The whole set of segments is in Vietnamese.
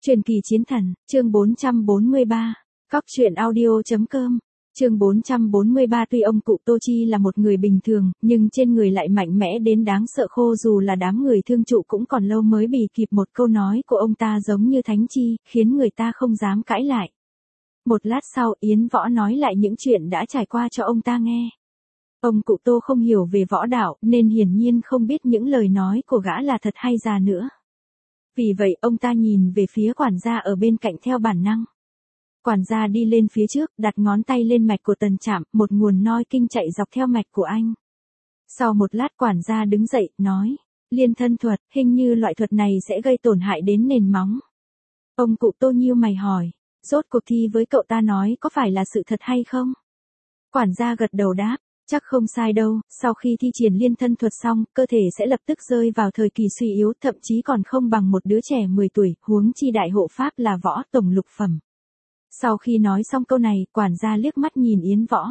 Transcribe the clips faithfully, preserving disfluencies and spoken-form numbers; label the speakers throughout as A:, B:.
A: Truyền kỳ chiến thần, chương bốn trăm bốn mươi ba, cóc truyện audio.com, chương bốn trăm bốn mươi ba. Tuy ông cụ Tô Chi là một người bình thường, nhưng trên người lại mạnh mẽ đến đáng sợ, khô dù là đám người thương trụ cũng còn lâu mới bì kịp một câu nói của ông ta giống như thánh chi, khiến người ta không dám cãi lại. Một lát sau, Yến Võ nói lại những chuyện đã trải qua cho ông ta nghe. Ông cụ Tô không hiểu về võ đạo, nên hiển nhiên không biết những lời nói của gã là thật hay giả nữa. Vì vậy, ông ta nhìn về phía quản gia ở bên cạnh theo bản năng. Quản gia đi lên phía trước, đặt ngón tay lên mạch của Tần Trạm, một nguồn noi kinh chạy dọc theo mạch của anh. Sau một lát quản gia đứng dậy, nói, liên thân thuật, hình như loại thuật này sẽ gây tổn hại đến nền móng. Ông cụ Tô nhíu mày hỏi, rốt cuộc thi với cậu ta nói có phải là sự thật hay không? Quản gia gật đầu đáp, chắc không sai đâu, sau khi thi triển liên thân thuật xong, cơ thể sẽ lập tức rơi vào thời kỳ suy yếu, thậm chí còn không bằng một đứa trẻ mười tuổi, huống chi đại hộ pháp là võ tổng lục phẩm. Sau khi nói xong câu này, quản gia liếc mắt nhìn Yến Võ.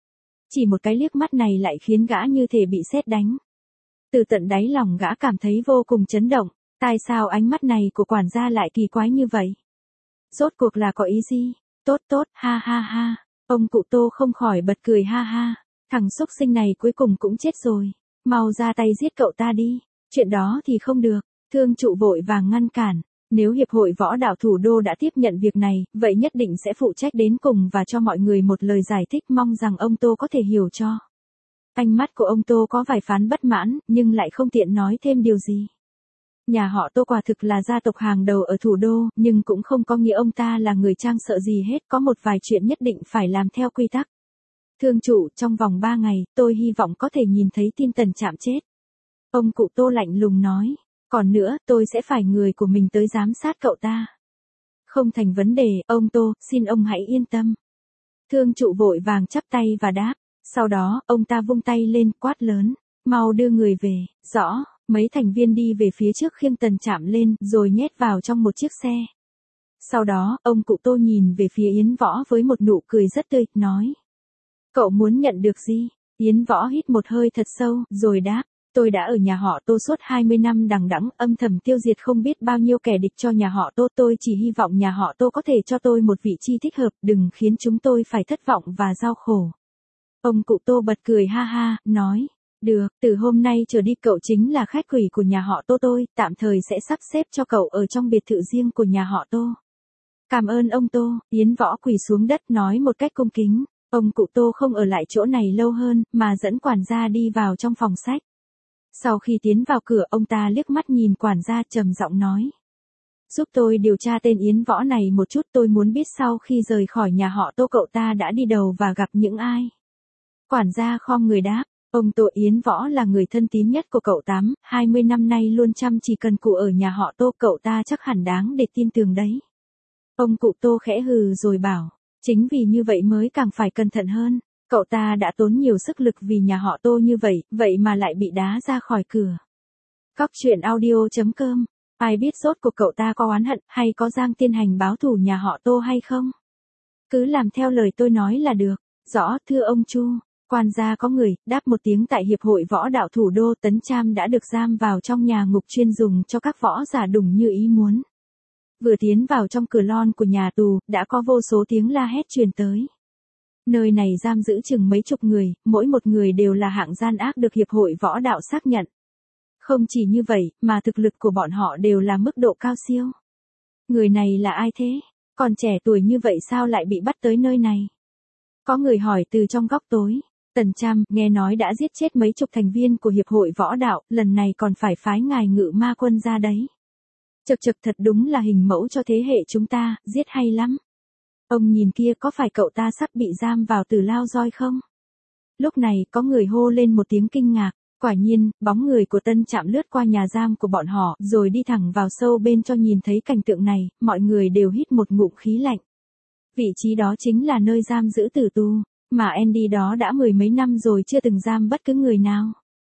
A: Chỉ một cái liếc mắt này lại khiến gã như thể bị sét đánh. Từ tận đáy lòng gã cảm thấy vô cùng chấn động, tại sao ánh mắt này của quản gia lại kỳ quái như vậy? Rốt cuộc là có ý gì? Tốt tốt, ha ha ha. Ông cụ Tô không khỏi bật cười ha ha. Thằng xúc sinh này cuối cùng cũng chết rồi. Mau ra tay giết cậu ta đi. Chuyện đó thì không được. Thương trụ vội vàng ngăn cản. Nếu Hiệp hội Võ đạo Thủ đô đã tiếp nhận việc này, vậy nhất định sẽ phụ trách đến cùng và cho mọi người một lời giải thích, mong rằng ông Tô có thể hiểu cho. Ánh mắt của ông Tô có vài phán bất mãn, nhưng lại không tiện nói thêm điều gì. Nhà họ Tô quả thực là gia tộc hàng đầu ở thủ đô, nhưng cũng không có nghĩa ông ta là người trang sợ gì hết, có một vài chuyện nhất định phải làm theo quy tắc. Thương trụ, trong vòng ba ngày, tôi hy vọng có thể nhìn thấy tin Tần Trạm chết. Ông cụ Tô lạnh lùng nói. Còn nữa, tôi sẽ phải người của mình tới giám sát cậu ta. Không thành vấn đề, ông Tô, xin ông hãy yên tâm. Thương trụ vội vàng chắp tay và đáp. Sau đó, ông ta vung tay lên, quát lớn. Mau đưa người về, rõ. Mấy thành viên đi về phía trước khiêng Tần Trạm lên, rồi nhét vào trong một chiếc xe. Sau đó, ông cụ Tô nhìn về phía Yến Võ với một nụ cười rất tươi, nói. Cậu muốn nhận được gì? Yến Võ hít một hơi thật sâu, rồi đáp. Tôi đã ở nhà họ Tô suốt hai mươi năm đằng đẵng, âm thầm tiêu diệt không biết bao nhiêu kẻ địch cho nhà họ Tô. Tôi chỉ hy vọng nhà họ Tô có thể cho tôi một vị trí thích hợp, đừng khiến chúng tôi phải thất vọng và đau khổ. Ông cụ Tô bật cười ha ha, nói. Được, từ hôm nay trở đi cậu chính là khách quỷ của nhà họ Tô tôi, tạm thời sẽ sắp xếp cho cậu ở trong biệt thự riêng của nhà họ Tô. Cảm ơn ông Tô. Yến Võ quỳ xuống đất nói một cách cung kính. Ông cụ Tô không ở lại chỗ này lâu hơn, mà dẫn quản gia đi vào trong phòng sách. Sau khi tiến vào cửa, ông ta liếc mắt nhìn quản gia, trầm giọng nói. Giúp tôi điều tra tên Yến Võ này một chút, tôi muốn biết sau khi rời khỏi nhà họ Tô cậu ta đã đi đâu và gặp những ai. Quản gia khom người đáp. Ông Tô Yến Võ là người thân tín nhất của cậu Tám, hai mươi năm nay luôn chăm chỉ cần cù ở nhà họ Tô, cậu ta chắc hẳn đáng để tin tưởng đấy. Ông cụ Tô khẽ hừ rồi bảo, chính vì như vậy mới càng phải cẩn thận hơn. Cậu ta đã tốn nhiều sức lực vì nhà họ Tô như vậy, vậy mà lại bị đá ra khỏi cửa. Cóc truyện audio.com, ai biết rốt cuộc cậu ta có oán hận hay có giang tiên hành báo thù nhà họ Tô hay không? Cứ làm theo lời tôi nói là được. Rõ, thưa ông Chu. Quan gia có người, đáp một tiếng. Tại Hiệp hội Võ đạo Thủ đô, Tấn Trạm đã được giam vào trong nhà ngục chuyên dùng cho các võ giả đủng như ý muốn. Vừa tiến vào trong cửa lon của nhà tù, đã có vô số tiếng la hét truyền tới. Nơi này giam giữ chừng mấy chục người, mỗi một người đều là hạng gian ác được Hiệp hội Võ đạo xác nhận. Không chỉ như vậy, mà thực lực của bọn họ đều là mức độ cao siêu. Người này là ai thế? Còn trẻ tuổi như vậy sao lại bị bắt tới nơi này? Có người hỏi từ trong góc tối. Tần Trạm, nghe nói đã giết chết mấy chục thành viên của Hiệp hội Võ đạo, lần này còn phải phái ngài Ngự Ma Quân ra đấy. Chật chật, thật đúng là hình mẫu cho thế hệ chúng ta, giết hay lắm. Ông nhìn kia, có phải cậu ta sắp bị giam vào Tử Lao Roi không? Lúc này, có người hô lên một tiếng kinh ngạc. Quả nhiên, bóng người của Tân Trạm lướt qua nhà giam của bọn họ, rồi đi thẳng vào sâu bên. Cho nhìn thấy cảnh tượng này, mọi người đều hít một ngụm khí lạnh. Vị trí đó chính là nơi giam giữ tử tù, mà Andy đó đã mười mấy năm rồi chưa từng giam bất cứ người nào.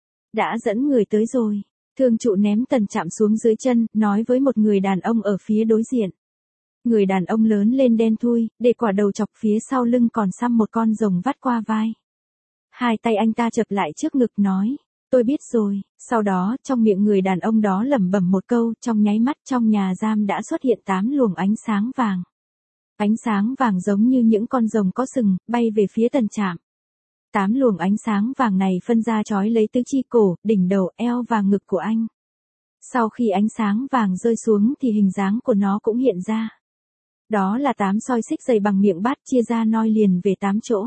A: Đã dẫn người tới rồi. Thương trụ ném Tần Trạm xuống dưới chân, nói với một người đàn ông ở phía đối diện. Người đàn ông lớn lên đen thui, để quả đầu chọc, phía sau lưng còn xăm một con rồng vắt qua vai. Hai tay anh ta chập lại trước ngực nói. Tôi biết rồi, sau đó trong miệng người đàn ông đó lẩm bẩm một câu, trong nháy mắt trong nhà giam đã xuất hiện tám luồng ánh sáng vàng. Ánh sáng vàng giống như những con rồng có sừng, bay về phía Tần Trạm. Tám luồng ánh sáng vàng này phân ra chói lấy tứ chi cổ, đỉnh đầu, eo và ngực của anh. Sau khi ánh sáng vàng rơi xuống thì hình dáng của nó cũng hiện ra. Đó là tám soi xích dày bằng miệng bát chia ra noi liền về tám chỗ.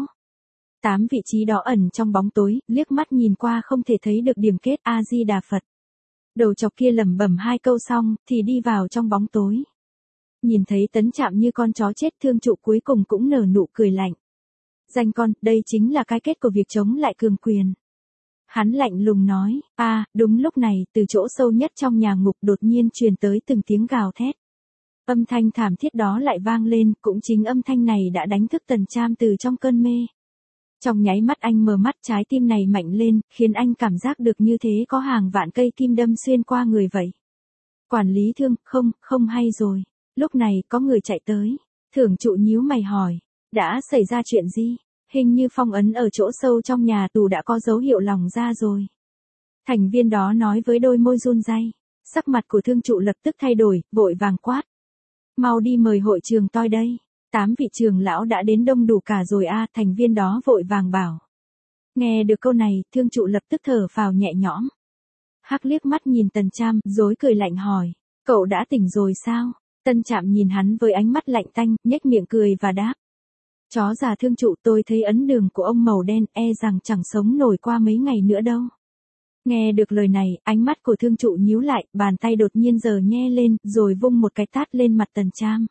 A: Tám vị trí đó ẩn trong bóng tối, liếc mắt nhìn qua không thể thấy được điểm kết. A Di Đà Phật. Đầu chọc kia lẩm bẩm hai câu xong, thì đi vào trong bóng tối. Nhìn thấy Tấn Trạm như con chó chết, Thương Trụ cuối cùng cũng nở nụ cười lạnh. Danh con, đây chính là cái kết của việc chống lại cường quyền. Hắn lạnh lùng nói, a à, đúng lúc này, từ chỗ sâu nhất trong nhà ngục đột nhiên truyền tới từng tiếng gào thét. Âm thanh thảm thiết đó lại vang lên, cũng chính âm thanh này đã đánh thức Tần Trạm từ trong cơn mê. Trong nháy mắt anh mở mắt, trái tim này mạnh lên, khiến anh cảm giác được như thế có hàng vạn cây kim đâm xuyên qua người vậy. Quản lý Thương, không, không hay rồi. Lúc này có người chạy tới. Thưởng Trụ nhíu mày hỏi, đã xảy ra chuyện gì? Hình như phong ấn ở chỗ sâu trong nhà tù đã có dấu hiệu lỏng ra rồi. Thành viên đó nói với đôi môi run rẩy. Sắc mặt của Thương Trụ lập tức thay đổi, vội vàng quát. Mau đi mời hội trường toi đây. Tám vị trưởng lão đã đến đông đủ cả rồi a. À, thành viên đó vội vàng bảo. Nghe được câu này, Thương Trụ lập tức thở phào nhẹ nhõm. Hắc liếc mắt nhìn Tần Trạm, rối cười lạnh hỏi. Cậu đã tỉnh rồi sao? Tần Trạm nhìn hắn với ánh mắt lạnh tanh, nhếch miệng cười và đáp. Chó già Thương Trụ, tôi thấy ấn đường của ông màu đen, e rằng chẳng sống nổi qua mấy ngày nữa đâu. Nghe được lời này, ánh mắt của Thương Trụ nhíu lại, bàn tay đột nhiên giơ nhe lên, rồi vung một cái tát lên mặt Tần Trạm.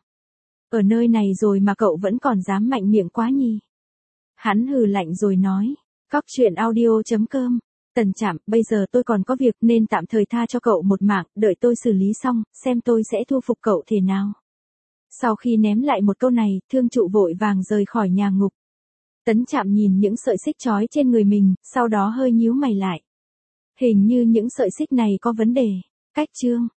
A: Ở nơi này rồi mà cậu vẫn còn dám mạnh miệng quá nhỉ? Hắn hừ lạnh rồi nói. Cóc truyện audio chấm com. Tần Trạm, bây giờ tôi còn có việc nên tạm thời tha cho cậu một mạng, đợi tôi xử lý xong, xem tôi sẽ thu phục cậu thế nào. Sau khi ném lại một câu này, Thương Trụ vội vàng rời khỏi nhà ngục. Tấn Trạm nhìn những sợi xích trói trên người mình, sau đó hơi nhíu mày lại. Hình như những sợi xích này có vấn đề. Cách chương.